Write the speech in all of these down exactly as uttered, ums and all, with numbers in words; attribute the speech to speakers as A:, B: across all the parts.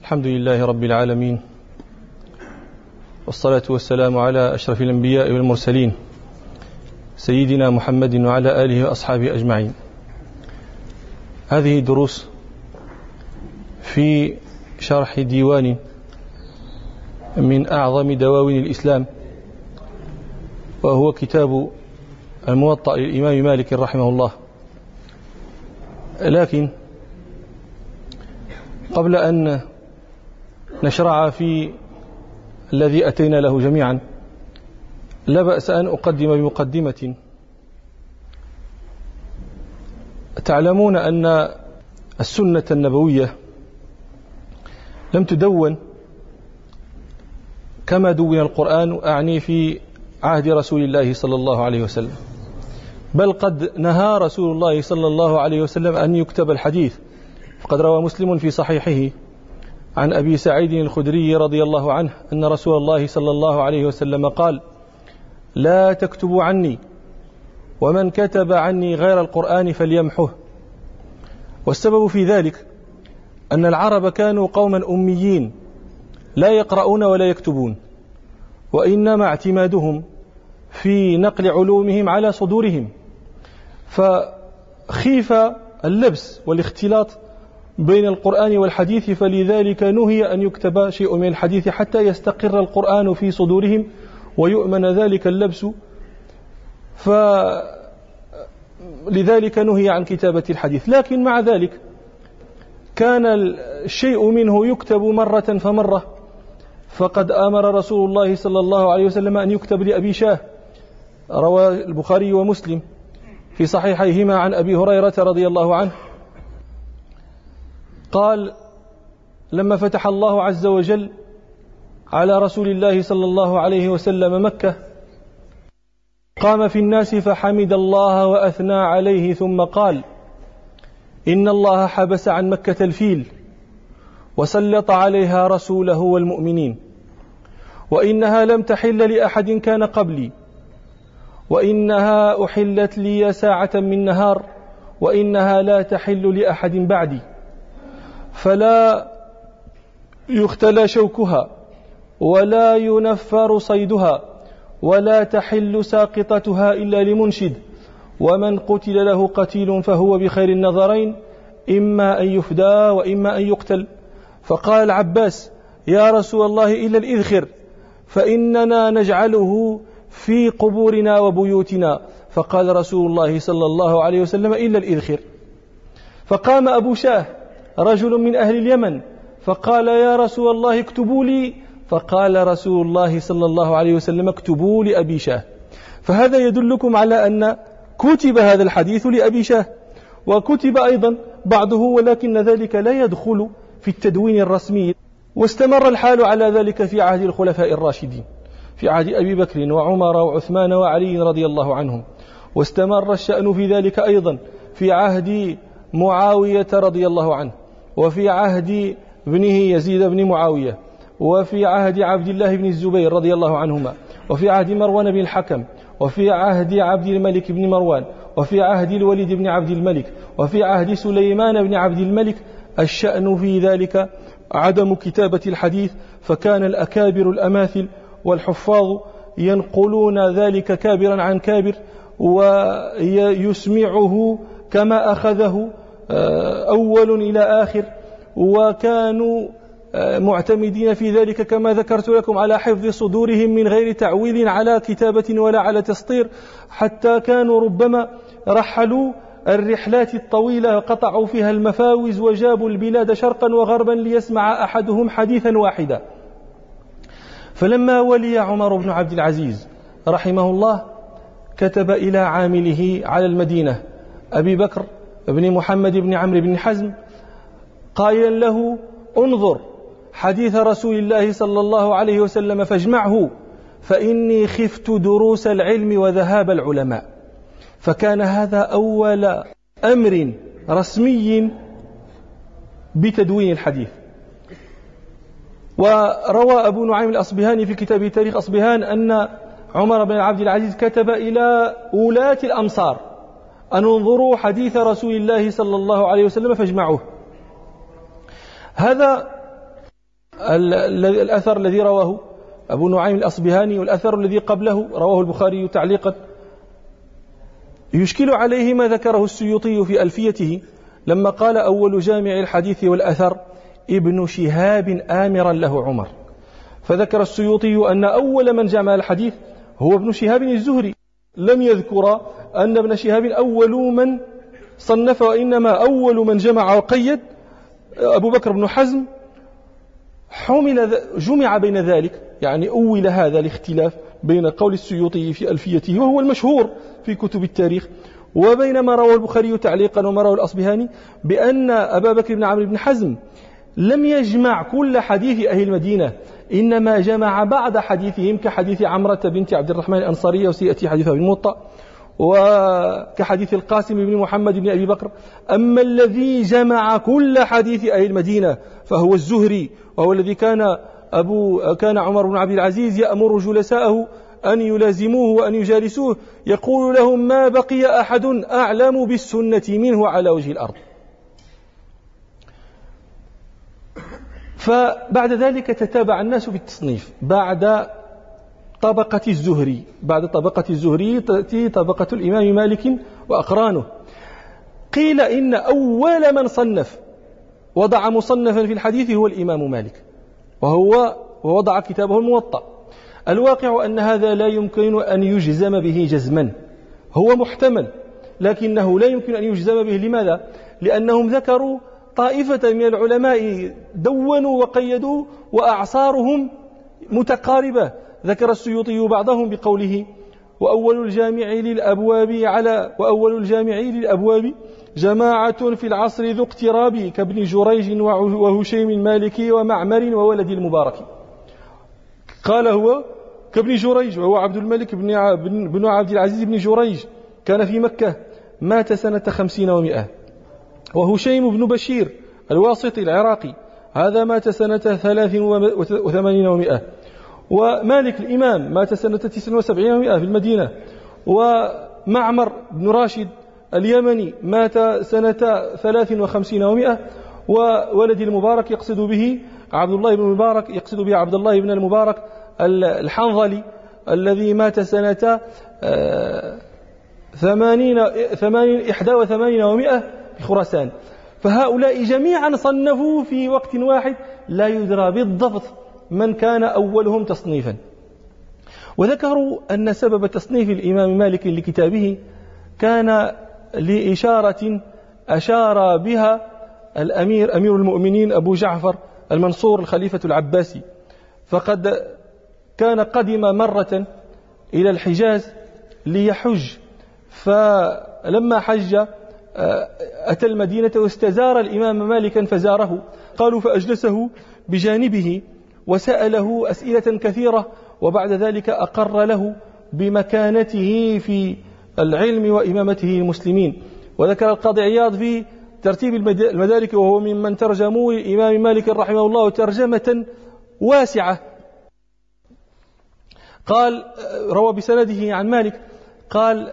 A: الحمد لله رب العالمين، والصلاة والسلام على أشرف الأنبياء والمرسلين سيدنا محمد وعلى آله وأصحابه أجمعين. هذه دروس في شرح ديوان من أعظم دواوين الإسلام، وهو كتاب الموطأ للإمام مالك رحمه الله. لكن قبل أن نشرع في الذي أتينا له جميعا، لا بأس أن أقدم بمقدمة. تعلمون أن السنة النبوية لم تدون كما دون القرآن، أعني في عهد رسول الله صلى الله عليه وسلم، بل قد نهى رسول الله صلى الله عليه وسلم أن يكتب الحديث. فقد روى مسلم في صحيحه عن أبي سعيد الخدري رضي الله عنه أن رسول الله صلى الله عليه وسلم قال: لا تكتبوا عني، ومن كتب عني غير القرآن فليمحه. والسبب في ذلك أن العرب كانوا قوما أميين لا يقرؤون ولا يكتبون، وإنما اعتمادهم في نقل علومهم على صدورهم، فخيف اللبس والاختلاط بين القرآن والحديث، فلذلك نهي أن يكتب شيء من الحديث حتى يستقر القرآن في صدورهم ويؤمن ذلك اللبس، فلذلك نهي عن كتابة الحديث. لكن مع ذلك كان الشيء منه يكتب مرة فمرة، فقد أمر رسول الله صلى الله عليه وسلم أن يكتب لأبي شاه. روى البخاري ومسلم في صحيحيهما عن أبي هريرة رضي الله عنه قال: لما فتح الله عز وجل على رسول الله صلى الله عليه وسلم مكة، قام في الناس فحمد الله وأثنى عليه، ثم قال: إن الله حبس عن مكة الفيل وسلط عليها رسوله والمؤمنين، وإنها لم تحل لأحد كان قبلي، وإنها أحلت لي ساعة من نهار، وإنها لا تحل لأحد بعدي، فلا يختلى شوكها ولا ينفر صيدها ولا تحل ساقطتها إلا لمنشد، ومن قتل له قتيل فهو بخير النظرين، إما أن يفدى وإما أن يقتل. فقال العباس: يا رسول الله إلا الإذخر، فإننا نجعله في قبورنا وبيوتنا. فقال رسول الله صلى الله عليه وسلم: إلا الإذخر. فقام أبو شاه رجل من أهل اليمن فقال: يا رسول الله اكتبوا لي. فقال رسول الله صلى الله عليه وسلم: اكتبوا لأبي شاه. فهذا يدلكم على أن كتب هذا الحديث لأبي شاه، وكتب أيضا بعضه، ولكن ذلك لا يدخل في التدوين الرسمي. واستمر الحال على ذلك في عهد الخلفاء الراشدين، في عهد أبي بكر وعمر وعثمان وعلي رضي الله عنهم، واستمر الشأن في ذلك أيضا في عهد معاوية رضي الله عنه، وفي عهد ابنه يزيد بن معاوية، وفي عهد عبد الله بن الزبير رضي الله عنهما، وفي عهد مروان بن الحكم، وفي عهد عبد الملك بن مروان، وفي عهد الوليد بن عبد الملك، وفي عهد سليمان بن عبد الملك. الشأن في ذلك عدم كتابة الحديث، فكان الأكابر الأماثل والحفاظ ينقلون ذلك كابرا عن كابر ويسمعه كما أخذه أول إلى آخر، وكانوا معتمدين في ذلك كما ذكرت لكم على حفظ صدورهم من غير تعويل على كتابة ولا على تسطير، حتى كانوا ربما رحلوا الرحلات الطويلة قطعوا فيها المفاوز وجابوا البلاد شرقا وغربا ليسمع أحدهم حديثا واحدا. فلما ولي عمر بن عبد العزيز رحمه الله كتب إلى عامله على المدينة أبي بكر بن محمد بن عمرو بن حزم قائلا له: انظر حديث رسول الله صلى الله عليه وسلم فاجمعه، فإني خفت دروس العلم وذهاب العلماء. فكان هذا أول أمر رسمي بتدوين الحديث. وروى أبو نعيم الأصبهاني في كتابه تاريخ أصبهان أن عمر بن عبد العزيز كتب إلى ولاة الأمصار أن انظروا حديث رسول الله صلى الله عليه وسلم فاجمعوه. هذا الأثر الذي رواه أبو نعيم الأصبهاني والأثر الذي قبله رواه البخاري تعليقا. يشكل عليه ما ذكره السيوطي في ألفيته لما قال أول جامع الحديث والأثر ابن شهاب آمرا له عمر، فذكر السيوطي أن أول من جمع الحديث هو ابن شهاب الزهري، لم يذكر أن ابن شهاب أول من صنف، وإنما أول من جمع وقيد أبو بكر بن حزم. حمل جمع بين ذلك، يعني أول هذا الاختلاف بين قول السيوطي في ألفيته وهو المشهور في كتب التاريخ وبين ما رواه البخاري تعليقا وما رواه الأصبهاني، بأن أبا بكر بن عمرو بن حزم لم يجمع كل حديث أهل المدينة، إنما جمع بعض حديثهم كحديث عمرة بنت عبد الرحمن الأنصارية وسيأتي حديثها بالموطأ، وكحديث القاسم بن محمد بن أبي بكر. أما الذي جمع كل حديث أهل المدينة فهو الزهري، وهو الذي كان أبو كان عمر بن عبد العزيز يأمر جلساءه أن يلازموه وأن يجالسوه، يقول لهم ما بقي أحد أعلم بالسنة منه على وجه الأرض. فبعد ذلك تتابع الناس في التصنيف، بعد طبقة الزهري بعد طبقة الزهري تأتي طبقة الإمام مالك وأقرانه. قيل إن أول من صنف وضع مصنفا في الحديث هو الإمام مالك، وهو ووضع كتابه الموطأ. الواقع أن هذا لا يمكن أن يجزم به جزما، هو محتمل لكنه لا يمكن أن يجزم به. لماذا؟ لأنهم ذكروا طائفة من العلماء دونوا وقيدوا وأعصارهم متقاربة. ذكر السيوطي بعضهم بقوله وأول الجامع للأبواب على وأول الجامع للأبواب جماعة في العصر ذو اقتراب كابن جريج وهشيم المالكي ومعمر وولد المبارك. قال هو كابن جريج، وهو عبد الملك بن عبد العزيز بن جريج، كان في مكة، مات سنة خمسين ومئة. وهشيم بن بشير الواسطي العراقي، هذا مات سنة ثلاث وثمانين ومئة. ومالك الإمام مات سنة تسع وسبعين ومئة في المدينة. ومعمر بن راشد اليمني مات سنة ثلاث وخمسين ومئة. وولد المبارك يقصد به عبد الله بن المبارك، يقصد به عبد الله بن المبارك الحنظلي الذي مات سنة ثمانين ثمانين إحدى وثمانين ومئة في خراسان. فهؤلاء جميعا صنفوا في وقت واحد، لا يدرى بالضبط من كان أولهم تصنيفا. وذكروا أن سبب تصنيف الإمام مالك لكتابه كان لإشارة أشار بها الأمير أمير المؤمنين أبو جعفر المنصور الخليفة العباسي، فقد كان قدم مرة إلى الحجاز ليحج، فلما حج أتى المدينة واستزار الإمام مالكا فزاره، قالوا فأجلسه بجانبه وسأله أسئلة كثيرة، وبعد ذلك أقر له بمكانته في العلم وإمامته المسلمين. وذكر القاضي عياض في ترتيب المدارك، وهو ممن ترجموا الإمام مالك رحمه الله ترجمة واسعة، قال روى بسنده عن مالك قال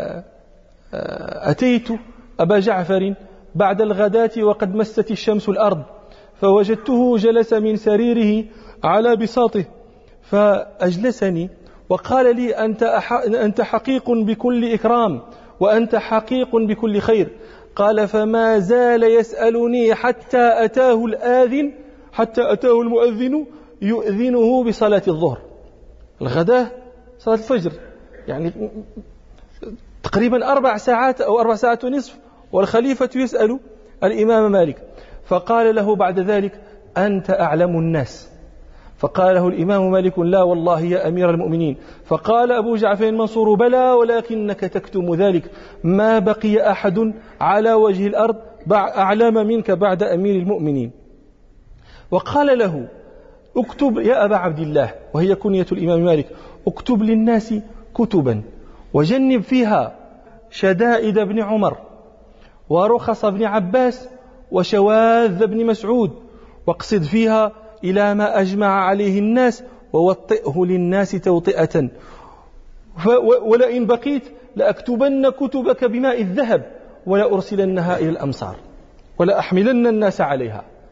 A: أتيت أبا جعفر بعد الغداة وقد مست الشمس الأرض، فوجدته جلس من سريره على بساطه فأجلسني وقال لي أنت, أنت حقيق بكل إكرام وأنت حقيق بكل خير. قال فما زال يسألني حتى أتاه الآذن حتى أتاه المؤذن يؤذنه بصلاة الظهر. الغداة صلاة الفجر يعني تقريبا أربع ساعات أو أربع ساعات ونصف، والخليفة يسأل الإمام مالك. فقال له بعد ذلك أنت أعلم الناس. فقال له الإمام مالك لا والله يا أمير المؤمنين. فقال أبو جعفر المنصور بلى ولكنك تكتم ذلك، ما بقي أحد على وجه الأرض أعلم منك بعد أمير المؤمنين. وقال له اكتب يا أبا عبد الله، وهي كنية الإمام مالك، اكتب للناس كتبا وجنب فيها شدائد ابن عمر ورخص ابن عباس وشواذ ابن مسعود، واقصد فيها إلى ما أجمع عليه الناس ووطئه للناس توطئة، ولئن بقيت لأكتبن كتبك بماء الذهب ولا أرسلنها إلى الأمصار ولا أحملن الناس عليها.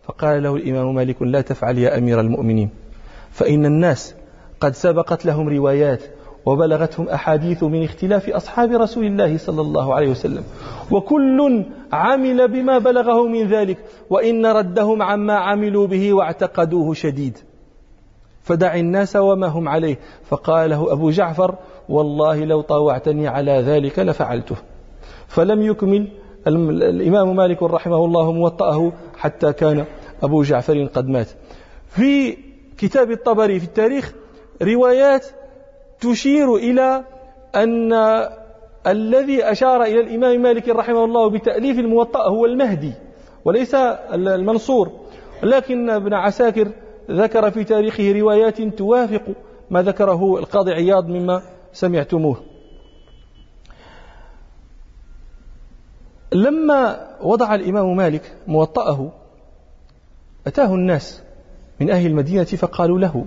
A: فقال له الإمام مالك: لا تفعل يا أمير المؤمنين، فإن الناس قد سبقت لهم روايات وبلغتهم أحاديث من اختلاف أصحاب رسول الله صلى الله عليه وسلم، وكل عمل بما بلغه من ذلك، وإن ردهم عما عملوا به واعتقدوه شديد، فدع الناس وما هم عليه. فقال له أبو جعفر: والله لو طاوعتني على ذلك لفعلته. فلم يكمل الإمام مالك رحمه الله موطأه حتى كان أبو جعفر قد مات. في كتاب الطبري في التاريخ روايات تشير إلى أن الذي أشار إلى الإمام مالك رحمه الله بتأليف الموطأ هو المهدي وليس المنصور، لكن ابن عساكر ذكر في تاريخه روايات توافق ما ذكره القاضي عياض مما سمعتموه. لما وضع الإمام مالك موطأه أتاه الناس من أهل المدينة فقالوا له: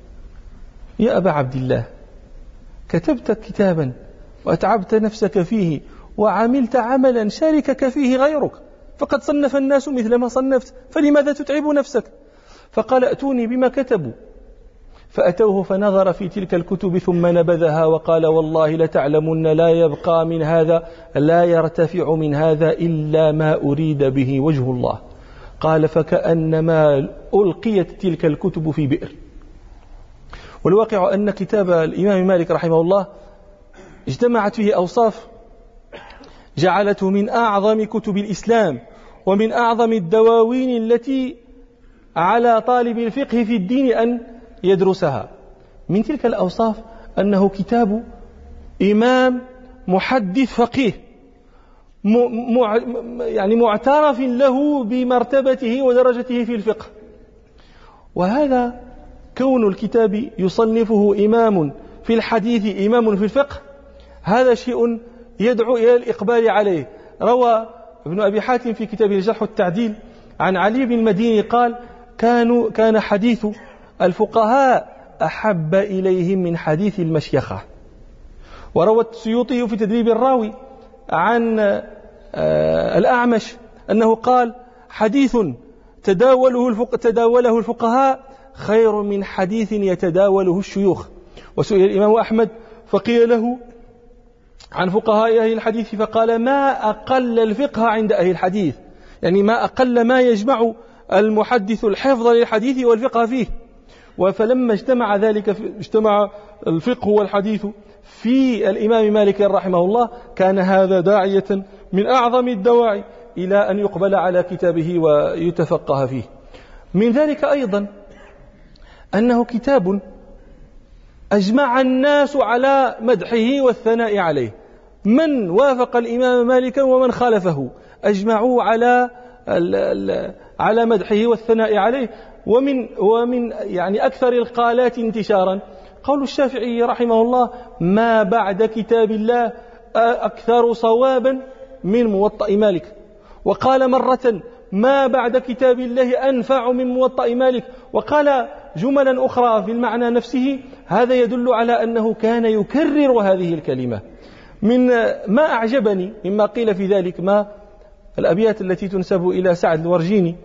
A: يا أبا عبد الله، كتبت كتابا وأتعبت نفسك فيه وعملت عملا شاركك فيه غيرك، فقد صنف الناس مثل ما صنفت، فلماذا تتعب نفسك؟ فقال: أتوني بما كتبوا. فأتوه فنظر في تلك الكتب ثم نبذها وقال: والله لتعلمن لا يبقى من هذا لا يرتفع من هذا إلا ما أريد به وجه الله. قال: فكأنما ألقيت تلك الكتب في بئر. والواقع أن كتاب الإمام مالك رحمه الله اجتمعت فيه أوصاف جعلته من أعظم كتب الإسلام ومن أعظم الدواوين التي على طالب الفقه في الدين أن يدرسها. من تلك الأوصاف أنه كتاب إمام محدث فقيه مع يعني معترف له بمرتبته ودرجته في الفقه. وهذا كون الكتاب يصنفه إمام في الحديث إمام في الفقه هذا شيء يدعو إلى الإقبال عليه. روى ابن أبي حاتم في كتابه الجرح والتعديل عن علي بن المديني قال: كانوا كان حديث الفقهاء أحب إليهم من حديث المشيخة. وروى السيوطي في تدريب الراوي عن الأعمش أنه قال: حديث تداوله الفقه تداوله الفقهاء خير من حديث يتداوله الشيوخ. وسئل الإمام أحمد فقيل له عن فقهاء أهل الحديث فقال: ما أقل الفقه عند أهل الحديث، يعني ما أقل ما يجمع المحدث الحفظ للحديث والفقه فيه. فلما اجتمع ذلك اجتمع الفقه والحديث في الإمام مالك رحمه الله كان هذا داعية من أعظم الدواعي إلى أن يقبل على كتابه ويتفقه فيه. من ذلك أيضا أنه كتاب أجمع الناس على مدحه والثناء عليه، من وافق الإمام مالك ومن خالفه أجمعوا على على مدحه والثناء عليه. ومن ومن يعني أكثر القالات انتشارا قول الشافعي رحمه الله: ما بعد كتاب الله أكثر صوابا من موطأ مالك. وقال مرة: ما بعد كتاب الله أنفع من موطأ مالك. وقال جملا أخرى في المعنى نفسه. هذا يدل على أنه كان يكرر هذه الكلمة. من ما أعجبني مما قيل في ذلك ما الأبيات التي تنسب إلى سعد الورجيني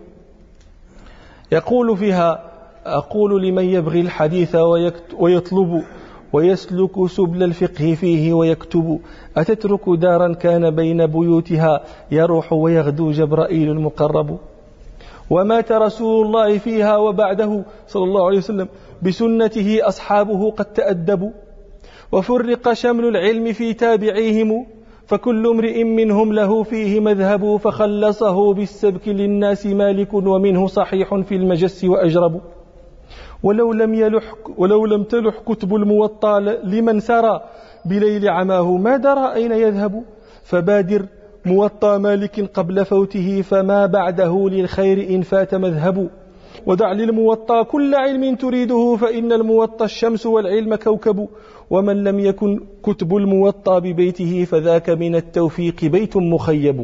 A: يقول فيها: أقول لمن يبغي الحديث ويطلب ويسلك سبل الفقه فيه ويكتب، أتترك دارا كان بين بيوتها يروح ويغدو جبرائيل المقرب، ومات رسول الله فيها وبعده صلى الله عليه وسلم بسنته أصحابه قد تأدبوا، وفرق شمل العلم في تابعيهم فكل امرئ منهم له فيه مذهب، فخلصه بالسبك للناس مالك ومنه صحيح في المجس وأجرب. ولو لم يلح ولو لم تلح كتب الموطأ لمن سرى بليل عماه ما درى أين يذهب، فبادر موطأ مالك قبل فوته فما بعده للخير إن فات مذهب، ودع للموطأ كل علم تريده فإن الموطأ الشمس والعلم كوكب، ومن لم يكن كتب الموطأ ببيته فذاك من التوفيق بيت مخيب.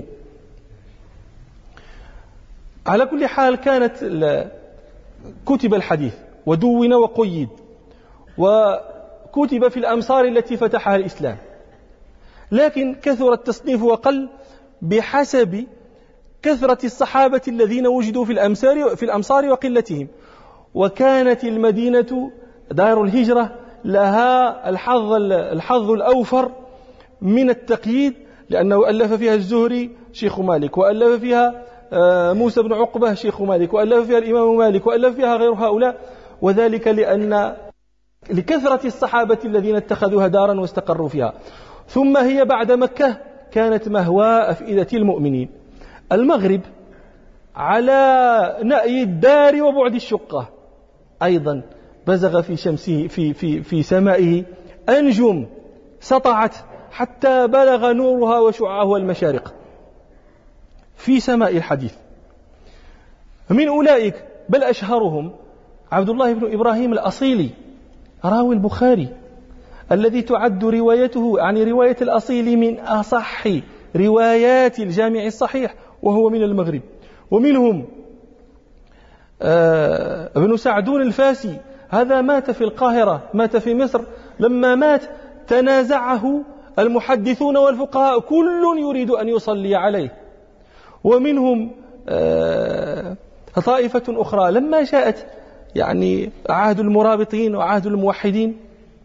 A: على كل حال كانت كتب الحديث ودون وقيد وكتب في الأمصار التي فتحها الإسلام، لكن كثر التصنيف وقل بحسب كثرة الصحابة الذين وجدوا في الأمصار في الأمصار وقلتهم. وكانت المدينة دار الهجرة لها الحظ الحظ الأوفر من التقييد، لأنه ألف فيها الزهري شيخ مالك، وألف فيها موسى بن عقبة شيخ مالك، وألف فيها الإمام مالك، وألف فيها غير هؤلاء، وذلك لأن لكثرة الصحابة الذين اتخذوها دارا واستقروا فيها. ثم هي بعد مكة كانت مهواء أفئدة المؤمنين. المغرب على نأي الدار وبعد الشقة أيضا بزغ في شمسه في في في سمائه أنجم سطعت حتى بلغ نورها وشعاعها المشارق في سماء الحديث. من أولئك بل أشهرهم عبد الله بن إبراهيم الأصيلي راوي البخاري، الذي تعد روايته عن رواية الأصيل من أصح روايات الجامع الصحيح، وهو من المغرب. ومنهم آه ابن سعدون الفاسي، هذا مات في القاهرة، مات في مصر. لما مات تنازعه المحدثون والفقهاء، كل يريد أن يصلي عليه. ومنهم آه طائفة أخرى لما جاءت يعني عهد المرابطين وعهد الموحدين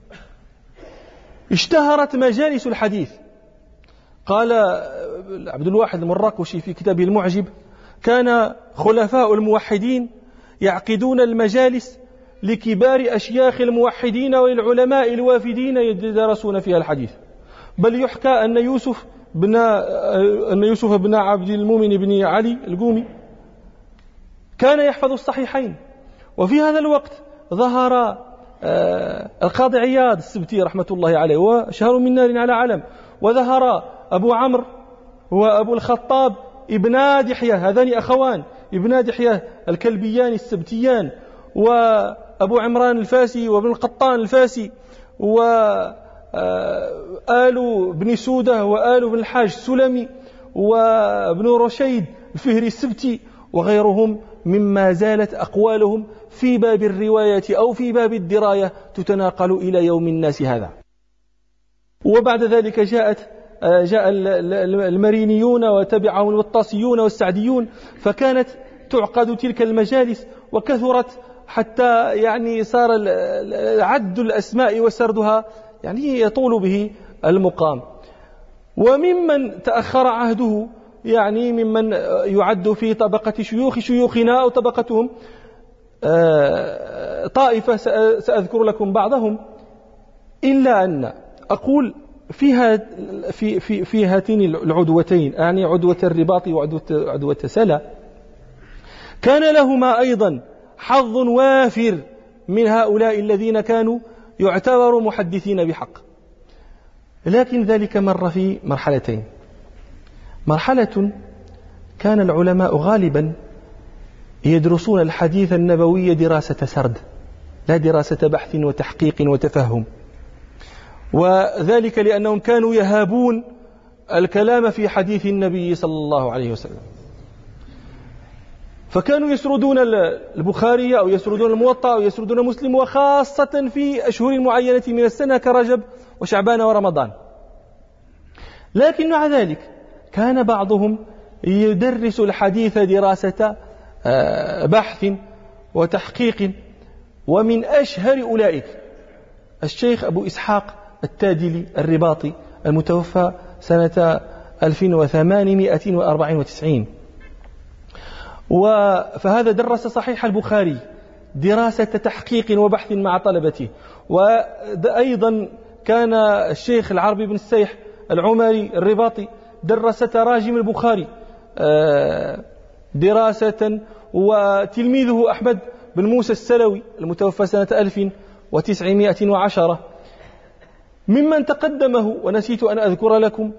A: اشتهرت مجالس الحديث. قال عبد الواحد المراكشي في كتابه المعجب: كان خلفاء الموحدين يعقدون المجالس لكبار أشياخ الموحدين والعلماء الوافدين يدرسون فيها الحديث. بل يحكى أن يوسف بن أن يوسف بن عبد المؤمن بن علي القومي كان يحفظ الصحيحين. وفي هذا الوقت ظهر القاضي عياض السبتي رحمة الله عليه، وشهر من نار على علم. وظهر أبو عمرو وأبو الخطاب ابنا دحية، هذان أخوان ابنا دحية الكلبيان السبتيان، وأبو عمران الفاسي وابن القطان الفاسي، وآل بن سودة وآل بن الحاج السلمي وابن رشيد الفهري السبتي وغيرهم، مما زالت أقوالهم في باب الرواية أو في باب الدراية تتناقل إلى يوم الناس هذا. وبعد ذلك جاءت جاء المرينيون وتبعهم الوطاسيون والسعديون، فكانت تعقد تلك المجالس وكثرت حتى يعني صار عد الأسماء وسردها يعني يطول به المقام. وممن تأخر عهده يعني ممن يعد في طبقة شيوخ شيوخنا أو طبقتهم طائفة سأذكر لكم بعضهم، إلا أن أقول فيها في في في هاتين العدوتين، يعني عدوة الرباط وعدوة عدوة سلا، كان لهما أيضا حظ وافر من هؤلاء الذين كانوا يعتبروا محدثين بحق. لكن ذلك مر في مرحلتين. مرحلة كان العلماء غالبا يدرسون الحديث النبوي دراسة سرد، لا دراسة بحث وتحقيق وتفهم، وذلك لأنهم كانوا يهابون الكلام في حديث النبي صلى الله عليه وسلم، فكانوا يسردون البخاري أو يسردون الموطأ أو يسردون مسلم، وخاصة في أشهر معينة من السنة كرجب وشعبان ورمضان. لكن مع ذلك كان بعضهم يدرس الحديث دراسة بحث وتحقيق. ومن أشهر أولئك الشيخ أبو إسحاق التادلي الرباطي المتوفى سنة ألف وثمانمائة وأربعة وتسعين، فهذا درس صحيح البخاري دراسة تحقيق وبحث مع طلبته. وأيضا كان الشيخ العربي بن السيح العمري الرباطي درس تراجم البخاري دراسة. وتلميذه أحمد بن موسى السلوي المتوفى سنة ألف وتسعمائة وعشرة ممن تقدمه، ونسيت أن أذكر لكم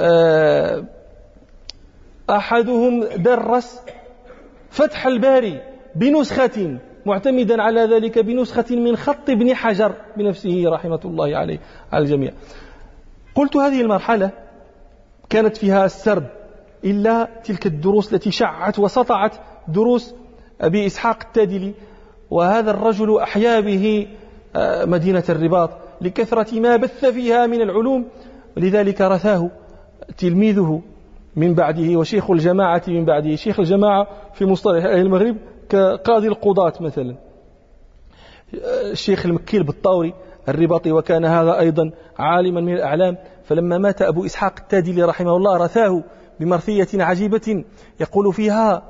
A: أحدهم درس فتح الباري بنسخة معتمدا على ذلك بنسخة من خط ابن حجر بنفسه رحمة الله عليه على الجميع. قلت هذه المرحلة كانت فيها السرد، إلا تلك الدروس التي شعت وسطعت، دروس أبي إسحاق التادلي. وهذا الرجل أحيا به مدينة الرباط لكثرة ما بث فيها من العلوم، ولذلك رثاه تلميذه من بعده وشيخ الجماعة من بعده. شيخ الجماعة في مصطلح أهل المغرب كقاضي القضاة مثلا، الشيخ المكي البطاوري الرباطي، وكان هذا أيضا عالما من الأعلام. فلما مات أبو إسحاق التادلي رحمه الله رثاه بمرثية عجيبة يقول فيها: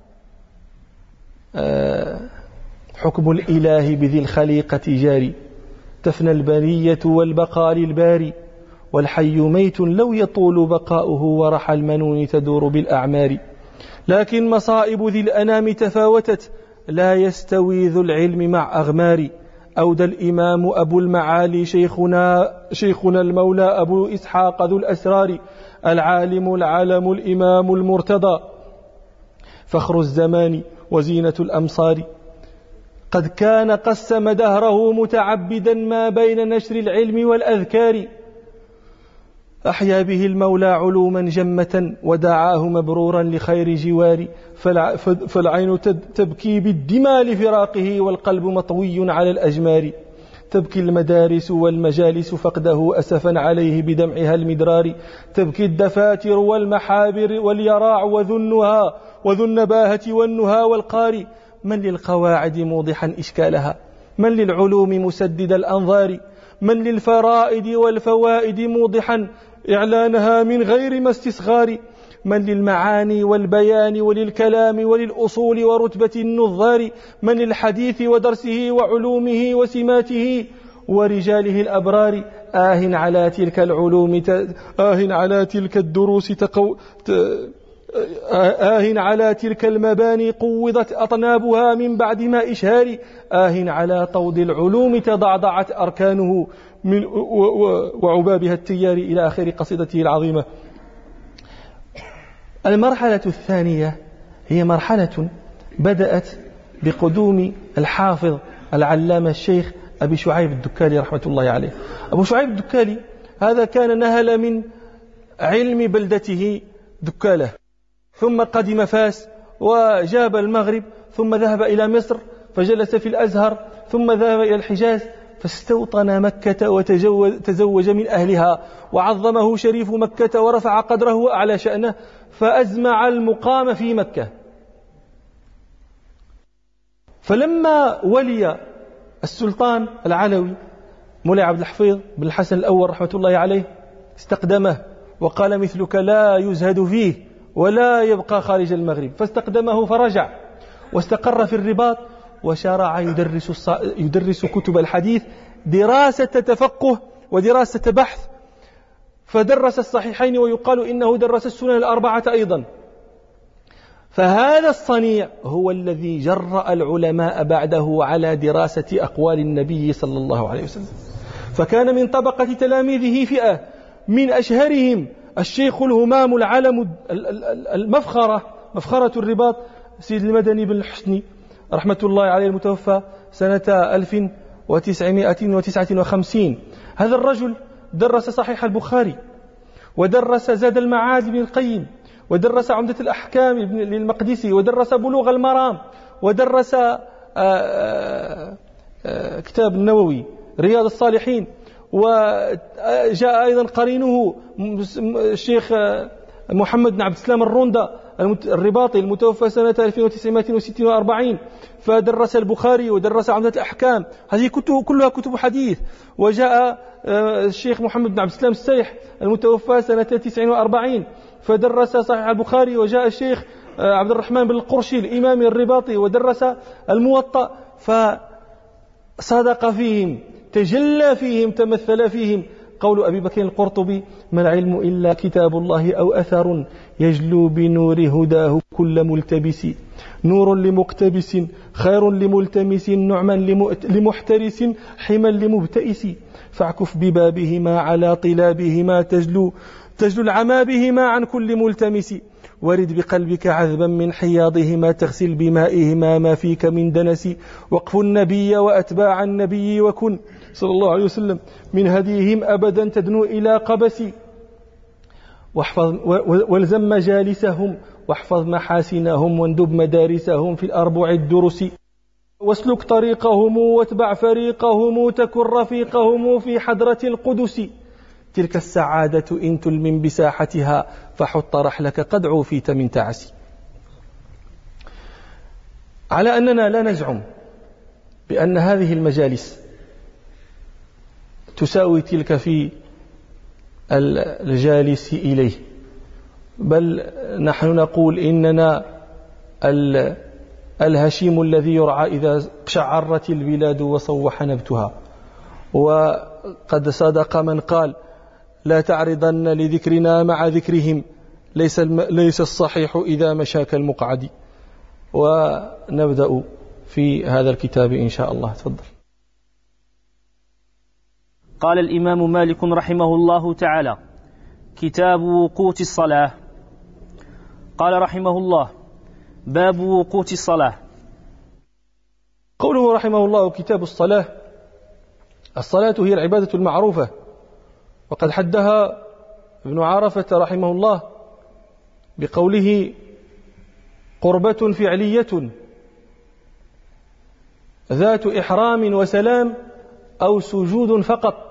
A: حكم الإله بذي الخليقة جاري، تفنى البرية والبقاء للباري، والحي ميت لو يطول بقاؤه، ورحى المنون تدور بالأعمار. لكن مصائب ذي الأنام تفاوتت، لا يستوي ذو العلم مع أغمار. أودى الإمام أبو المعالي شيخنا, شيخنا المولى أبو إسحاق ذو الأسرار، العالم العالم الإمام المرتضى، فخر الزمان وزينة الأمصار. قد كان قسم دهره متعبدا ما بين نشر العلم والأذكار، أحيا به المولى علوما جمة، ودعاه مبرورا لخير جوار. فالعين تبكي بالدماء لفراقه، والقلب مطوي على الأجمار. تبكي المدارس والمجالس فقده، أسفا عليه بدمعها المدرار. تبكي الدفاتر والمحابر واليراع وذو النهى وذو النباهة والنهى والقار. من للقواعد موضحا إشكالها، من للعلوم مسدد الأنظار، من للفرائد والفوائد موضحا إعلانها من غير ما استصغار. من للمعاني والبيان وللكلام وللأصول ورتبة النظار. من للحديث ودرسه وعلومه وسماته ورجاله الأبرار. آه على تلك العلوم ت... آه على تلك الدروس تقو... ت... آه على تلك المباني قوضت أطنابها من بعد ما إشهار. آه على طود العلوم تضعضعت أركانه من وعبابها التيار، إلى آخر قصيدته العظيمة. المرحلة الثانية هي مرحلة بدأت بقدوم الحافظ العلامة الشيخ أبي شعيب الدكالي رحمة الله عليه. أبو شعيب الدكالي هذا كان نهل من علم بلدته دكالة، ثم قدم فاس وجاب المغرب، ثم ذهب إلى مصر فجلس في الأزهر، ثم ذهب إلى الحجاز فاستوطن مكة وتزوج من أهلها، وعظمه شريف مكة ورفع قدره وأعلى شأنه، فأزمع المقام في مكة. فلما ولي السلطان العلوي مولاي عبد الحفيظ بن الحسن الأول رحمة الله عليه استقدمه وقال: مثلك لا يزهد فيه ولا يبقى خارج المغرب. فاستقدمه فرجع واستقر في الرباط، وشرع يدرس, يدرس كتب الحديث دراسة تفقه ودراسة بحث، فدرس الصحيحين ويقال إنه درس السنن الأربعة أيضا. فهذا الصنيع هو الذي جرأ العلماء بعده على دراسة أقوال النبي صلى الله عليه وسلم. فكان من طبقة تلاميذه فئة من أشهرهم الشيخ الهمام العلم المفخرة مفخرة الرباط سيد المدني بن الحسني رحمة الله عليه، المتوفى سنة ألف وتسعمائة وتسعة وخمسين. هذا الرجل درس صحيح البخاري، ودرس زاد المعاد بن القيم، ودرس عمدة الأحكام للمقدسي، ودرس بلوغ المرام، ودرس آآ آآ كتاب النووي رياض الصالحين. وجاء أيضا قرينه الشيخ محمد بن عبد السلام الرندة الرباطي المتوفى سنة ألف وتسعمائة وستة وأربعين، فدرس البخاري ودرس عمدة الأحكام، هذه كتب كلها كتب حديث. وجاء الشيخ محمد بن عبد السلام السيح المتوفى سنة تسعة وأربعين فدرس صحيح البخاري. وجاء الشيخ عبد الرحمن بن القرشي الإمام الرباطي ودرس الموطأ، فصدق فيهم، تجلى فيهم، تمثل فيهم قول أبي بكر القرطبي: ما العلم إلا كتاب الله أو أثر يجلو بنور هداه كل ملتبس، نور لمقتبس خير لملتمس، نعما لمحترس حما لمبتئس، فاعكف ببابهما على طلابهما تجلو تجلو العمى بهما عن كل ملتمس، ورد بقلبك عذبا من حياضهما تغسل بمائهما ما فيك من دنس، وقف النبي وأتباع النبي وكن صلى الله عليه وسلم من هديهم أبدا تدنو إلى قبس، واحفظ والزم مجالسهم واحفظ محاسنهم واندب مدارسهم في الأربع الدرس، واسلك طريقهم واتبع فريقهم تكن رفيقهم في حضرة القدس، تلك السعادة إن تلمن بساحتها فحط رحلك قد عوفيت من تعسي. على أننا لا نزعم بأن هذه المجالس تساوي تلك في الجالس إليه، بل نحن نقول إننا الهشيم الذي يرعى إذا شعرت البلاد وصوح نبتها. وقد صدق من قال لا تعرضن لذكرنا مع ذكرهم ليس, ليس الصحيح إذا مشاك المقعد. ونبدأ في هذا الكتاب إن شاء الله. تفضل.
B: قال الإمام مالك رحمه الله تعالى: كتاب وقوت الصلاة. قال رحمه الله: باب وقوت الصلاة.
A: قوله رحمه الله كتاب الصلاة، الصلاة هي العبادة المعروفة، وقد حدها ابن عرفة رحمه الله بقوله: قربة فعلية ذات إحرام وسلام أو سجود فقط.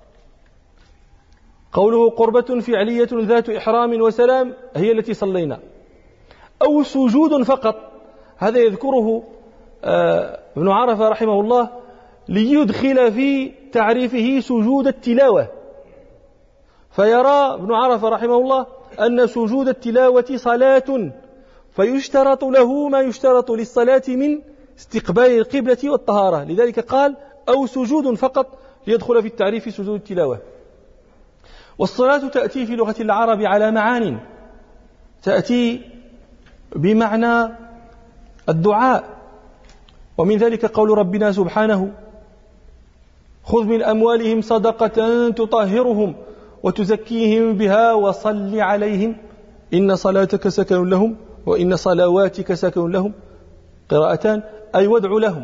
A: قوله قربة فعلية ذات إحرام وسلام هي التي صلينا، أو سجود فقط، هذا يذكره ابن عرفة رحمه الله ليدخل في تعريفه سجود التلاوة. فيرى ابن عرفة رحمه الله أن سجود التلاوة صلاة، فيشترط له ما يشترط للصلاة من استقبال القبلة والطهارة، لذلك قال أو سجود فقط ليدخل في التعريف سجود التلاوة. والصلاة تأتي في لغة العرب على معان، تأتي بمعنى الدعاء، ومن ذلك قول ربنا سبحانه: خذ من أموالهم صدقة تطهرهم وتزكيهم بها وصل عليهم إن صلاتك سكن لهم وإن صلواتك سكن لهم، قراءتان، أي وادع لهم.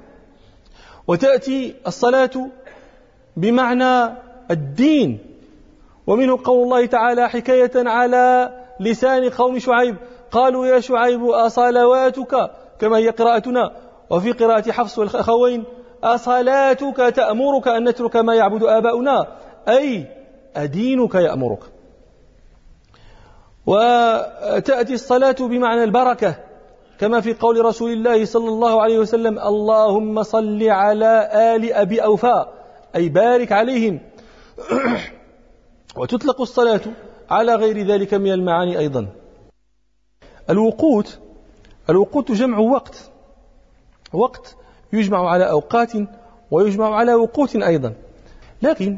A: وتأتي الصلاة بمعنى الدين، ومنه قول الله تعالى حكاية على لسان قوم شعيب: قالوا يا شعيب أصلواتك، كما هي قراءتنا، وفي قراءة حفص والأخوين أصلاتك تأمرك أن نترك ما يعبد آباؤنا، أي أدينك يأمرك. وتأتي الصلاة بمعنى البركة، كما في قول رسول الله صلى الله عليه وسلم: اللهم صل على آل أبي أوفى، أي بارك عليهم. وتطلق الصلاة على غير ذلك من المعاني أيضا. الوقوت، الوقوت جمع وقت، وقت يجمع على أوقات ويجمع على وقوت أيضا، لكن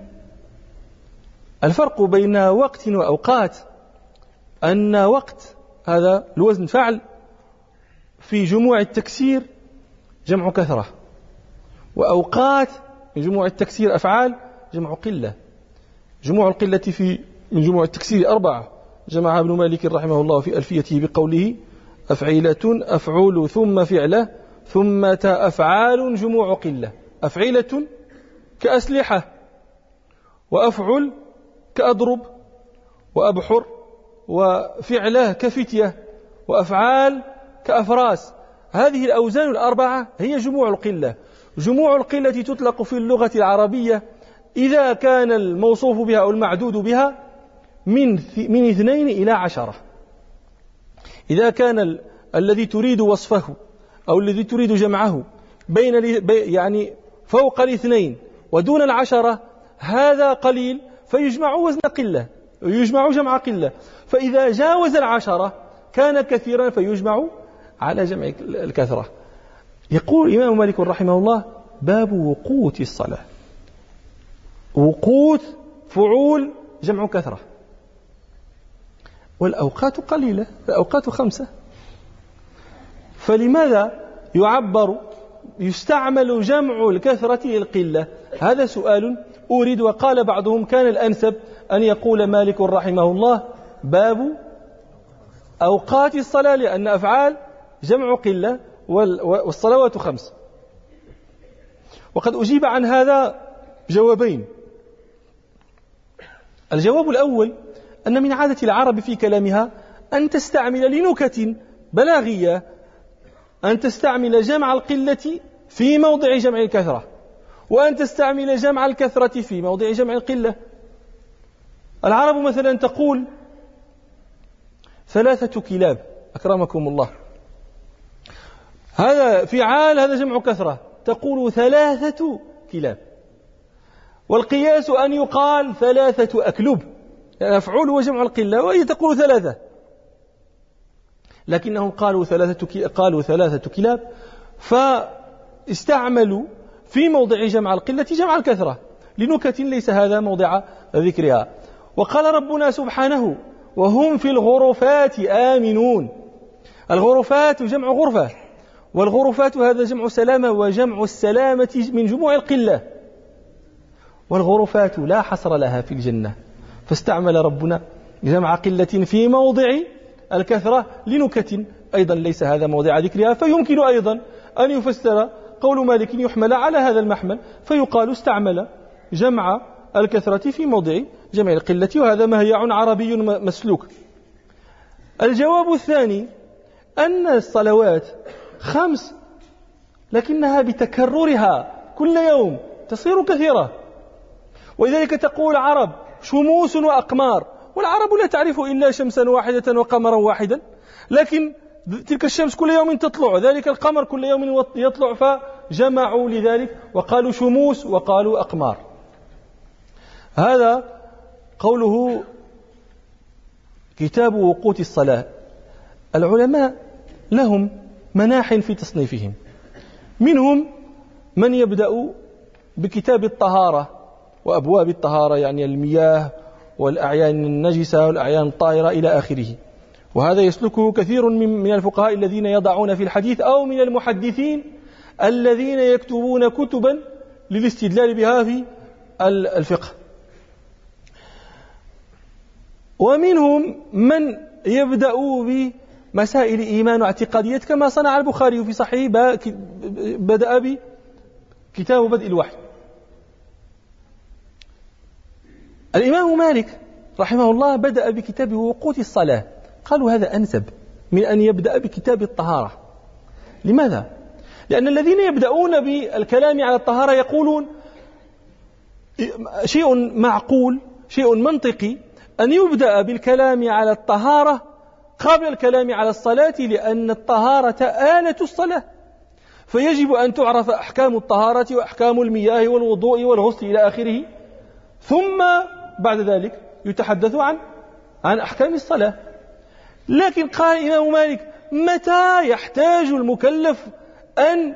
A: الفرق بين وقت وأوقات أن وقت هذا الوزن فعل في جموع التكسير جمع كثرة، وأوقات من جموع التكسير أفعال جمع قلة. جموع القلة في من جموع التكسير أربعة، جمعها ابن مالك رحمه الله في ألفيته بقوله: أفعيلة أفعول ثم فعلة ثم تاء أفعال جموع قلة. أفعيلة كأسلحة، وأفعل كأضرب وأبحر، وفعلة كفتية، وأفعال كأفراس. هذه الأوزان الأربعة هي جموع القلة. جموع القلة تطلق في اللغة العربية إذا كان الموصوف بها أو المعدود بها من من اثنين إلى عشرة. إذا كان ال... الذي تريد وصفه أو الذي تريد جمعه بين ال... يعني فوق الاثنين ودون العشرة، هذا قليل فيجمع وزن قلة، يجمع جمع قلة. فإذا جاوز العشرة كان كثيرا فيجمع على جمع الكثرة. يقول الإمام مالك رحمه الله: باب وقوت الصلاة. وقوت فعول جمع كثرة، والأوقات قليلة، الأوقات خمسة، فلماذا يعبر يستعمل جمع الكثرة للقلة؟ هذا سؤال أريد. وقال بعضهم: كان الأنسب أن يقول مالك رحمه الله باب أوقات الصلاة، لأن أفعال جمع قلة والصلوات خمس. وقد أجيب عن هذا جوابين. الجواب الأول أن من عادة العرب في كلامها أن تستعمل لنكت بلاغية أن تستعمل جمع القلة في موضع جمع الكثرة، وأن تستعمل جمع الكثرة في موضع جمع القلة. العرب مثلا تقول ثلاثة كلاب أكرمكم الله، هذا فعال، هذا جمع كثرة، تقول ثلاثة كلاب. والقياس أن يقال ثلاثة أكلب، يعني أفعول وجمع القلة، وهي تقول ثلاثة، لكنهم قالوا ثلاثة قالوا ثلاثة كلاب، فاستعملوا في موضع جمع القلة جمع الكثرة لنكت ليس هذا موضع ذكرها. وقال ربنا سبحانه: وهم في الغرفات آمنون. الغرفات جمع غرفة، والغرفات هذا جمع سلامة، وجمع السلامة من جموع القلة، والغرفات لا حصر لها في الجنة، فاستعمل ربنا جمع قلة في موضع الكثرة لنكت أيضا ليس هذا موضع ذكرها. فيمكن أيضا أن يفسر قول مالك يحمل على هذا المحمل، فيقال استعمل جمع الكثرة في موضع جمع القلة، وهذا مهيع عربي مسلوك. الجواب الثاني أن الصلوات خمس، لكنها بتكررها كل يوم تصير كثيرة، ولذلك تقول العرب شموس وأقمار، والعرب لا تعرف إلا شمسا واحدة وقمرا واحدا، لكن تلك الشمس كل يوم تطلع، ذلك القمر كل يوم يطلع، فجمعوا لذلك وقالوا شموس وقالوا أقمار. هذا قوله كتاب وقوت الصلاة. العلماء لهم مناح في تصنيفهم، منهم من يبدأ بكتاب الطهارة وأبواب الطهارة، يعني المياه والأعيان النجسة والأعيان الطاهرة إلى آخره، وهذا يسلكه كثير من الفقهاء الذين يضعون في الحديث أو من المحدثين الذين يكتبون كتبا للاستدلال بها في الفقه. ومنهم من يبدأ بمسائل إيمان واعتقاديات كما صنع البخاري في صحيح، بدأ بكتاب بدء الوحي. الإمام مالك رحمه الله بدأ بكتاب وقوت الصلاة، قالوا هذا أنسب من أن يبدأ بكتاب الطهارة. لماذا؟ لأن الذين يبدأون بالكلام على الطهارة يقولون شيء معقول، شيء منطقي أن يبدأ بالكلام على الطهارة قبل الكلام على الصلاة، لأن الطهارة آلة الصلاة، فيجب أن تعرف أحكام الطهارة وأحكام المياه والوضوء والغسل إلى آخره، ثم بعد ذلك يتحدث عن عن أحكام الصلاة. لكن قال الإمام مالك: متى يحتاج المكلف أن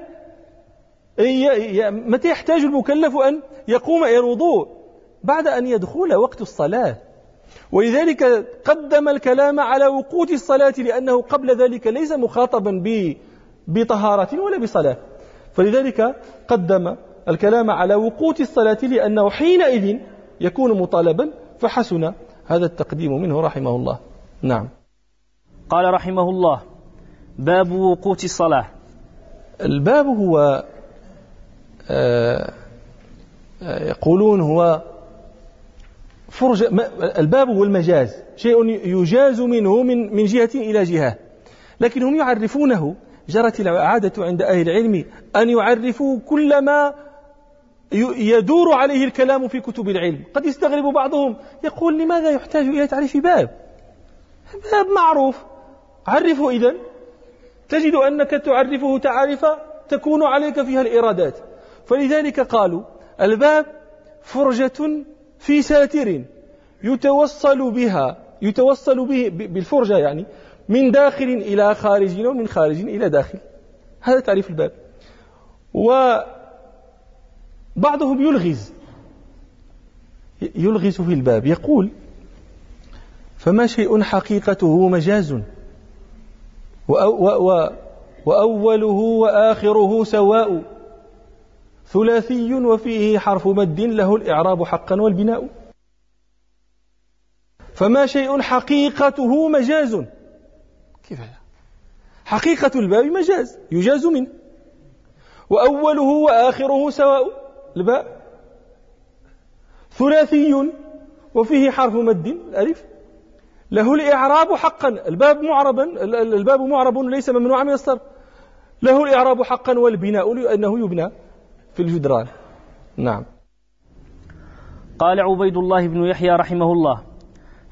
A: متى يحتاج المكلف أن يقوم إلى الوضوء؟ بعد أن يدخل وقت الصلاة، ولذلك قدم الكلام على وقوت الصلاة، لأنه قبل ذلك ليس مخاطبا بطهارة ولا بصلاة، فلذلك قدم الكلام على وقوت الصلاة، لأنه حينئذ يكون مطالبا، فحسن هذا التقديم منه رحمه الله. نعم.
B: قال رحمه الله: باب وقوت الصلاة.
A: الباب هو آه يقولون هو فرج، الباب هو المجاز، شيء يجاز منه من من جهة إلى جهة، لكن هم يعرفونه، جرت العادة عند أهل العلم أن يعرفوا كل ما يدور عليه الكلام في كتب العلم. قد يستغرب بعضهم يقول: لماذا يحتاج إلى تعريف باب؟ باب معروف، عرفه إذن، تجد أنك تعرفه تعريف تكون عليك فيها الإرادات. فلذلك قالوا الباب فرجة في ساتر يتوصل بها يتوصل به بالفرجة، يعني من داخل إلى خارج ومن خارج إلى داخل، هذا تعريف الباب. وبعضهم يلغز يلغز في الباب، يقول: فما شيء حقيقته مجاز وأوله وآخره سواء، ثلاثي وفيه حرف مد له الإعراب حقا والبناء. فما شيء حقيقته مجاز، كيف هذا؟ حقيقة الباب مجاز يجاز منه، وأوله وآخره سواء، الباء ثلاثي وفيه حرف مد الألف له الإعراب حقا، الباب معربا الباب معرب ليس ممنوعا من الصرف، له الإعراب حقا والبناء لأنه يبنى في الجدران. نعم.
B: قال عبيد الله بن يحيى رحمه الله: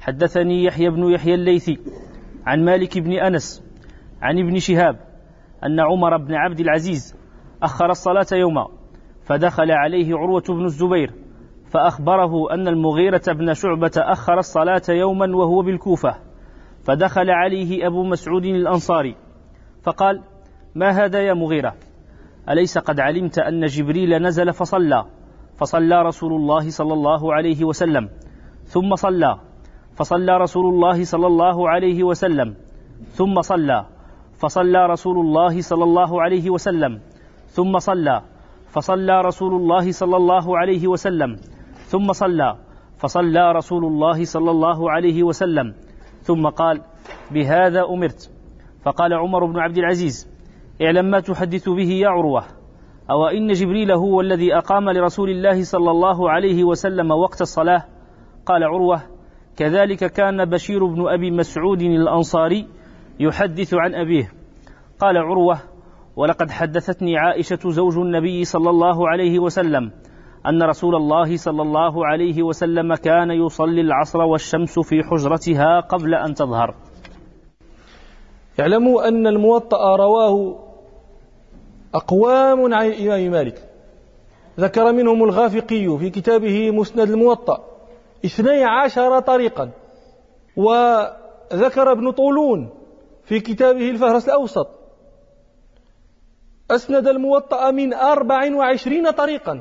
B: حدثني يحيى بن يحيى الليثي عن مالك بن أنس عن ابن شهاب أن عمر بن عبد العزيز أخر الصلاة يوما فدخل عليه عروة بن الزبير فأخبره أن المغيرة بن شعبة أخر الصلاة يوما وهو بالكوفة، فدخل عليه أبو مسعود الأنصاري فقال: ما هذا يا مغيرة؟ أليس قد علمت أن جبريل نزل فصلى فصلى رسول الله صلى الله عليه وسلم ثم صلى فصلى رسول الله صلى الله عليه وسلم ثم صلى فصلى رسول الله صلى الله عليه وسلم ثم صلى فصلى رسول الله صلى الله عليه وسلم ثم صلى فصلى رسول الله صلى الله عليه وسلم ثم قال: بهذا أمرت. فقال عمر بن عبد العزيز: اعلم ما تحدث به يا عروة، أو إن جبريل هو الذي أقام لرسول الله صلى الله عليه وسلم وقت الصلاة؟ قال عروة: كذلك كان بشير بن أبي مسعود الأنصاري يحدث عن أبيه. قال عروة: ولقد حدثتني عائشة زوج النبي صلى الله عليه وسلم أن رسول الله صلى الله عليه وسلم كان يصلي العصر والشمس في حجرتها قبل أن تظهر.
A: اعلموا أن الموطأ رواه أقوام عن الإمام مالك، ذكر منهم الغافقي في كتابه مسند الموطأ اثني عشر طريقا، وذكر ابن طولون في كتابه الفهرس الأوسط أسند الموطأ من أربع وعشرين طريقا،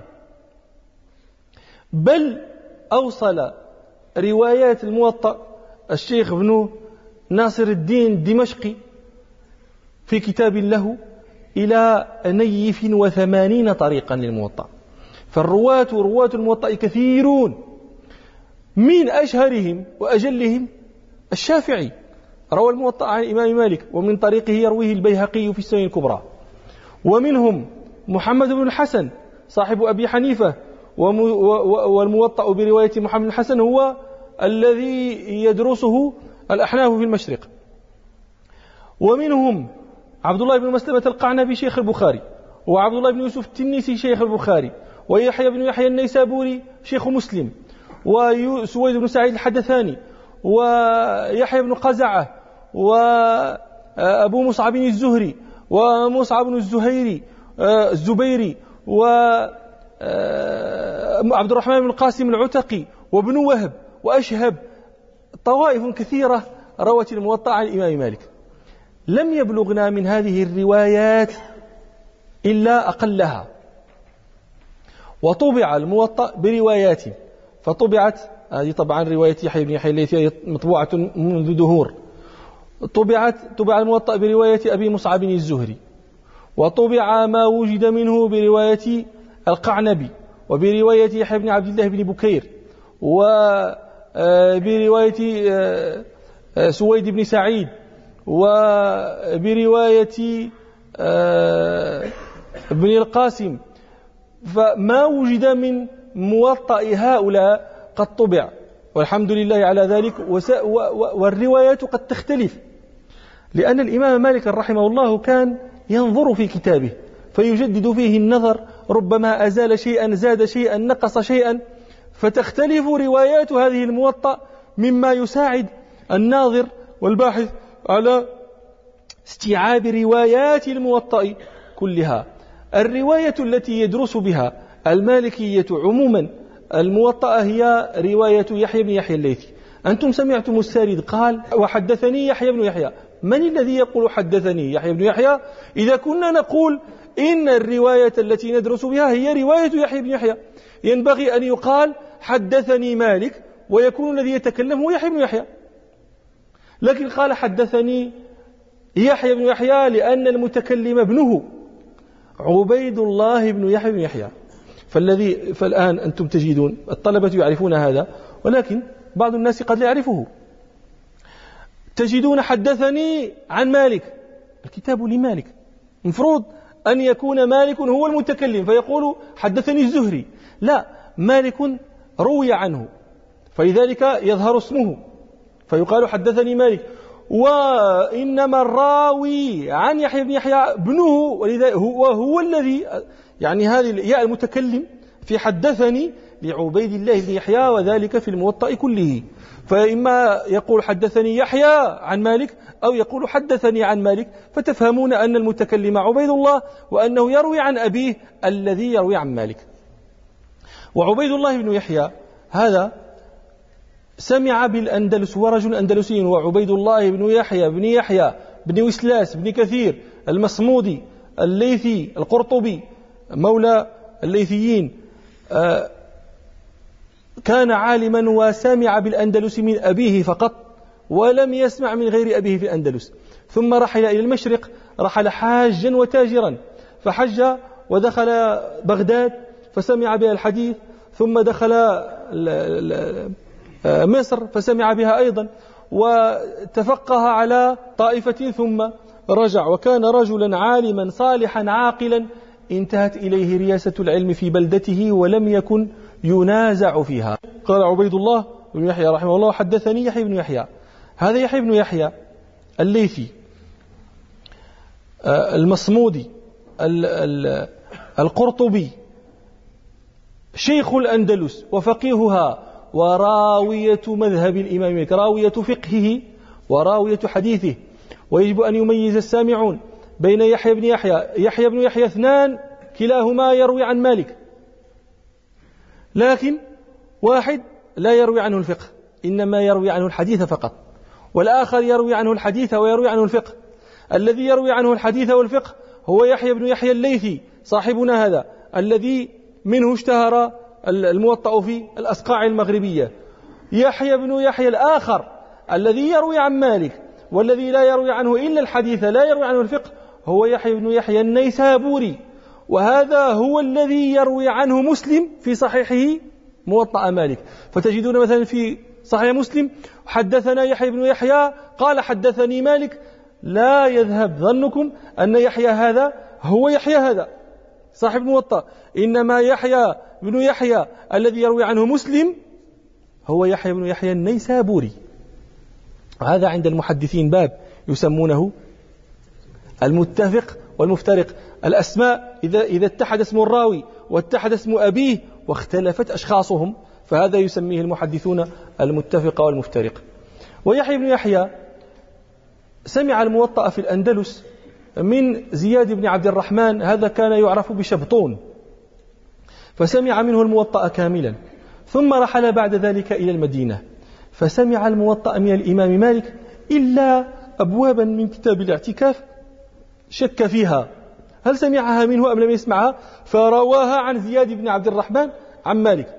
A: بل أوصل روايات الموطأ الشيخ ابن ناصر الدين الدمشقي في كتاب له إلى نيف وثمانين طريقا للموطأ. فالرواة رواة الموطأ كثيرون، من أشهرهم وأجلهم الشافعي روى الموطأ عن الإمام مالك ومن طريقه يرويه البيهقي في السنن الكبرى، ومنهم محمد بن الحسن صاحب أبي حنيفة، والموطأ برواية محمد بن الحسن هو الذي يدرسه الأحناف في المشرق. ومنهم عبد الله بن مسلمة القعنبي شيخ البخاري، وعبد الله بن يوسف التنيسي شيخ البخاري، ويحيى بن يحيى النيسابوري شيخ مسلم، وسويد بن سعيد الحدثاني، ويحيى بن قزعة، وأبو مصعب الزهري، ومصعب بن الزهيري الزبيري، وعبد الرحمن بن القاسم العتقي، وابن وهب، وأشهب. طوائف كثيرة روت الموطأ عن الإمام مالك. لم يبلغنا من هذه الروايات إلا أقلها، وطبع الموطأ بروايات، فطبعت هذه طبعا رواية يحيى بن يحيى الليثي مطبوعة منذ دهور. طبعت طبع الموطأ برواية أبي مصعب الزهري، وطبع ما وجد منه برواية القعنبي، وبرواية يحيى بن عبد الله بن بكير، وبرواية سويد بن سعيد، وبرواية ابن القاسم. فما وجد من موطأ هؤلاء قد طبع، والحمد لله على ذلك. والروايات قد تختلف، لأن الإمام مالك رحمه الله كان ينظر في كتابه فيجدد فيه النظر، ربما أزال شيئا، زاد شيئا، نقص شيئا، فتختلف روايات هذه الموطأ مما يساعد الناظر والباحث على استيعاب روايات الموطأ كلها. الرواية التي يدرس بها المالكية عموما الموطأ هي رواية يحيى بن يحيى الليثي. أنتم سمعتم السارد قال: وحدثني يحيى بن يحيى. من الذي يقول حدثني يحيى بن يحيى؟ إذا كنا نقول إن الرواية التي ندرس بها هي رواية يحيى بن يحيى، ينبغي أن يقال حدثني مالك، ويكون الذي يتكلم هو يحيى بن يحيى. لكن قال حدثني يحيى بن يحيى لأن المتكلم ابنه عبيد الله بن يحيى بن يحيى. فالذي فالآن أنتم تجدون الطلبة يعرفون هذا، ولكن بعض الناس قد لا يعرفه. تجدون حدثني عن مالك، الكتاب لمالك، مفروض أن يكون مالك هو المتكلم فيقول حدثني الزهري. لا، مالك روي عنه، فلذلك يظهر اسمه فيقال حدثني مالك. وإنما الراوي عن يحيى بن يحيى ابنه، ولذلك هو, هو الذي يعني هذه الياء المتكلم في حدثني لعبيد الله بن يحيى، وذلك في الموطأ كله. فإما يقول حدثني يحيى عن مالك أو يقول حدثني عن مالك، فتفهمون أن المتكلم عبيد الله وأنه يروي عن أبيه الذي يروي عن مالك. وعبيد الله بن يحيى هذا سمع بالأندلس، ورجل أندلسي، وعبيد الله بن يحيى بن يحيى بن وسلاس بن كثير المصمودي الليثي القرطبي مولى الليثيين، كان عالما وسمع بالأندلس من أبيه فقط، ولم يسمع من غير أبيه في الأندلس. ثم رحل إلى المشرق، رحل حاجا وتاجرا، فحج ودخل بغداد فسمع بها الحديث، ثم دخل مصر فسمع بها أيضا، وتفقه على طائفة ثم رجع، وكان رجلا عالما صالحا عاقلا انتهت إليه رياسة العلم في بلدته ولم يكن ينازع فيها. قال عبيد الله بن يحيى رحمه الله: حدثني يحيى بن يحيى. هذا يحيى بن يحيى الليثي المصمودي القرطبي شيخ الأندلس وفقيهها وراوية مذهب الإمام مالك، راوية فقهه وراوية حديثه. ويجب أن يميز السامعون بين يحيى بن يحيى يحيى بن يحيى اثنان كلاهما يروي عن مالك، لكن واحد لا يروي عنه الفقه، إنما يروي عنه الحديث فقط، والآخر يروي عنه الحديث ويروي عنه الفقه. الذي يروي عنه الحديث والفقه هو يحيى بن يحيى الليثي صاحبنا هذا، الذي منه اشتهر الموطأ في الأصقاع المغربية. يحيى بن يحيى الآخر الذي يروي عن مالك والذي لا يروي عنه إلا الحديث لا يروي عنه الفقه هو يحيى بن يحيى النيسابوري، وهذا هو الذي يروي عنه مسلم في صحيحه موطأ مالك. فتجدون مثلا في صحيح مسلم: حدثنا يحيى بن يحيى قال حدثني مالك. لا يذهب ظنكم أن يحيى هذا هو يحيى هذا صاحب موطأ، إنما يحيى بن يحيى الذي يروي عنه مسلم هو يحيى بن يحيى النيسابوري. هذا عند المحدثين باب يسمونه المتفق والمفترق. الأسماء إذا إذا اتحد اسم الراوي واتحد اسم أبيه واختلفت أشخاصهم فهذا يسميه المحدثون المتفق والمفترق. ويحيى بن يحيى سمع الموطأ في الأندلس من زياد بن عبد الرحمن، هذا كان يعرف بشبطون، فسمع منه الموطأ كاملا، ثم رحل بعد ذلك إلى المدينة فسمع الموطأ من الإمام مالك إلا أبوابا من كتاب الاعتكاف شك فيها هل سمعها منه أم لم يسمعها، فرواها عن زياد بن عبد الرحمن عن مالك.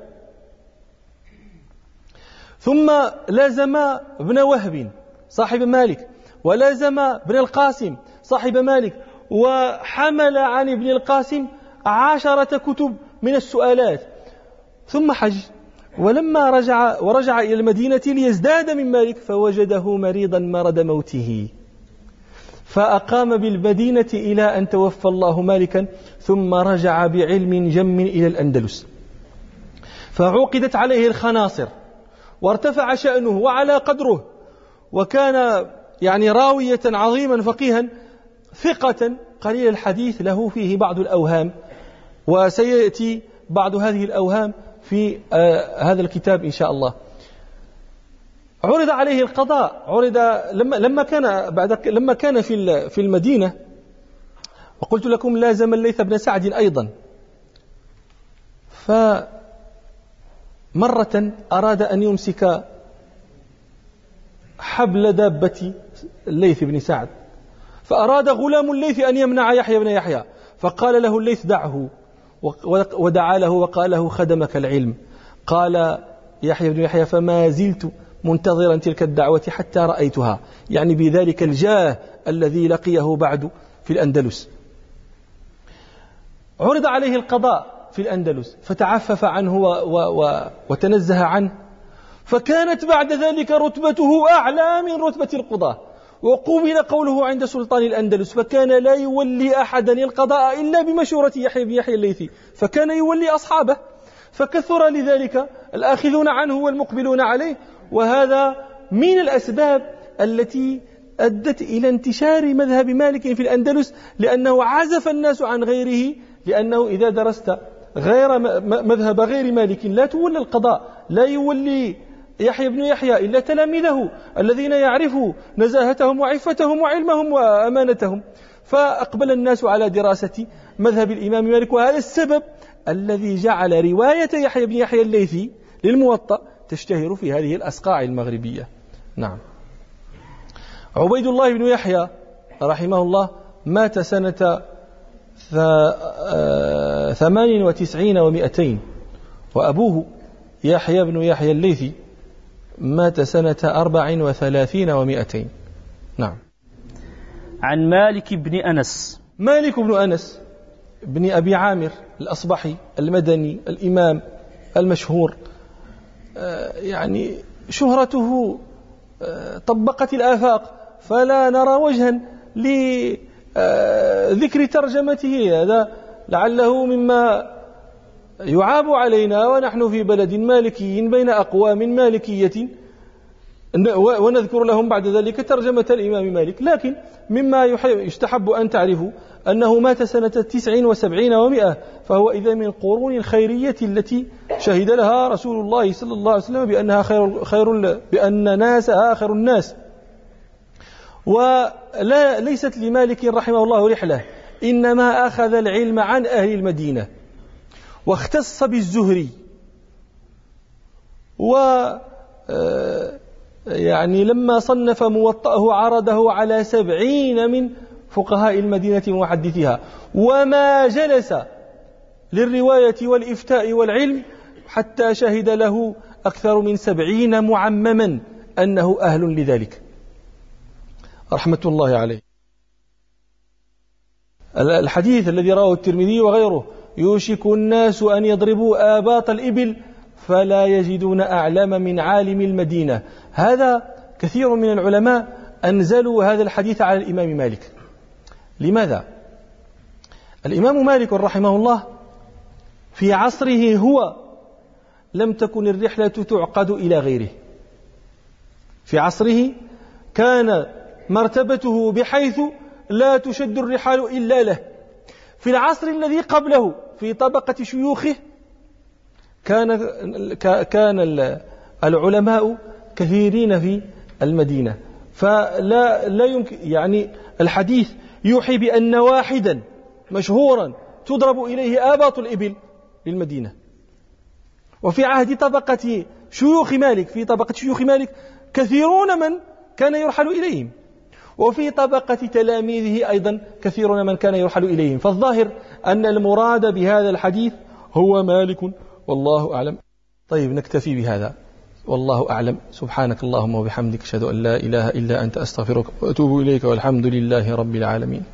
A: ثم لازم ابن وهب صاحب مالك، ولازم ابن القاسم صاحب مالك، وحمل عن ابن القاسم عشرة كتب من السؤالات، ثم حج. ولما رجع ورجع إلى المدينة ليزداد من مالك فوجده مريضا مرض موته، فأقام بالمدينة إلى أن توفى الله مالكا، ثم رجع بعلم جم إلى الأندلس، فعقدت عليه الخناصر وارتفع شأنه وعلى قدره، وكان يعني راوية عظيما فقيها ثقة قليل الحديث له فيه بعض الأوهام، وسيأتي بعض هذه الأوهام في آه هذا الكتاب إن شاء الله. عرض عليه القضاء، عرض لما لما كان بعد لما كان في في المدينة، وقلت لكم لازم الليث بن سعد أيضا، فمرة أراد أن يمسك حبل دابة الليث بن سعد، فأراد غلام الليث أن يمنع يحيى بن يحيى، فقال له الليث: دعه، ودعا له وقال له: خدمك العلم. قال يحيى بن يحيى: فما زلت منتظرا تلك الدعوة حتى رأيتها، يعني بذلك الجاه الذي لقيه بعد في الأندلس. عرض عليه القضاء في الأندلس فتعفف عنه و و وتنزه عنه، فكانت بعد ذلك رتبته أعلى من رتبة القضاة، وقبل قوله عند سلطان الأندلس، فكان لا يولي أحدا القضاء إلا بمشورة يحيى بن يحيى الليثي، فكان يولي أصحابه، فكثر لذلك الآخذون عنه والمقبلون عليه. وهذا من الأسباب التي أدت إلى انتشار مذهب مالك في الأندلس، لأنه عزف الناس عن غيره، لأنه إذا درست غير مذهب غير مالك لا تولى القضاء، لا يولي يحيى بن يحيى إلا تلاميذه الذين يعرفوا نزاهتهم وعفتهم وعلمهم وأمانتهم. فأقبل الناس على دراسة مذهب الإمام مالك، وهذا السبب الذي جعل رواية يحيى بن يحيى الليثي للموطأ تشتهر في هذه الأصقاع المغربية. نعم. عبيد الله بن يحيى رحمه الله مات سنة ثمان وتسعين ومئتين، وأبوه يحيى بن يحيى الليثي مات سنة أربع وثلاثين ومئتين. نعم.
B: عن مالك بن أنس.
A: مالك بن أنس بن أبي عامر الأصبحي المدني الإمام المشهور، يعني شهرته طبقت الآفاق، فلا نرى وجها لذكر ترجمته. هذا لعله مما يعاب علينا ونحن في بلد مالكي بين أقوام مالكية، ونذكر لهم بعد ذلك ترجمة الإمام مالك. لكن مما يستحب أن تعرفوا أنه مات سنة تسع وسبعين ومئة، فهو إذا من القرون الخيرية التي شهد لها رسول الله صلى الله عليه وسلم بأنها خير, خير بأن ناسها آخر الناس. ولا ليست لمالك رحمه الله رحلة، إنما أخذ العلم عن أهل المدينة، واختص بالزهري، و يعني لما صنف موطأه عرضه على سبعين من فقهاء المدينة ومحدثها، وما جلس للرواية والإفتاء والعلم حتى شهد له أكثر من سبعين معمما أنه أهل لذلك رحمة الله عليه. الحديث الذي رواه الترمذي وغيره: يوشك الناس أن يضربوا آباط الإبل فلا يجدون أعلم من عالم المدينة. هذا كثير من العلماء أنزلوا هذا الحديث على الإمام مالك. لماذا؟ الإمام مالك رحمه الله في عصره هو لم تكن الرحلة تعقد إلى غيره. في عصره كان مرتبته بحيث لا تشد الرحال إلا له. في العصر الذي قبله في طبقة شيوخه كان كان العلماء كثيرين في المدينة، فلا لا يمكن يعني الحديث يوحي بأن واحدا مشهورا تضرب إليه آباط الإبل للمدينة. وفي عهد طبقة شيوخ مالك في طبقة شيوخ مالك كثيرون من كان يرحل إليهم، وفي طبقة تلاميذه أيضا كثيرون من كان يرحل إليهم. فالظاهر أن المراد بهذا الحديث هو مالك، والله أعلم. طيب نكتفي بهذا، والله أعلم. سبحانك اللهم وبحمدك أشهد أن لا إله إلا أنت أستغفرك وأتوب إليك، والحمد لله رب العالمين.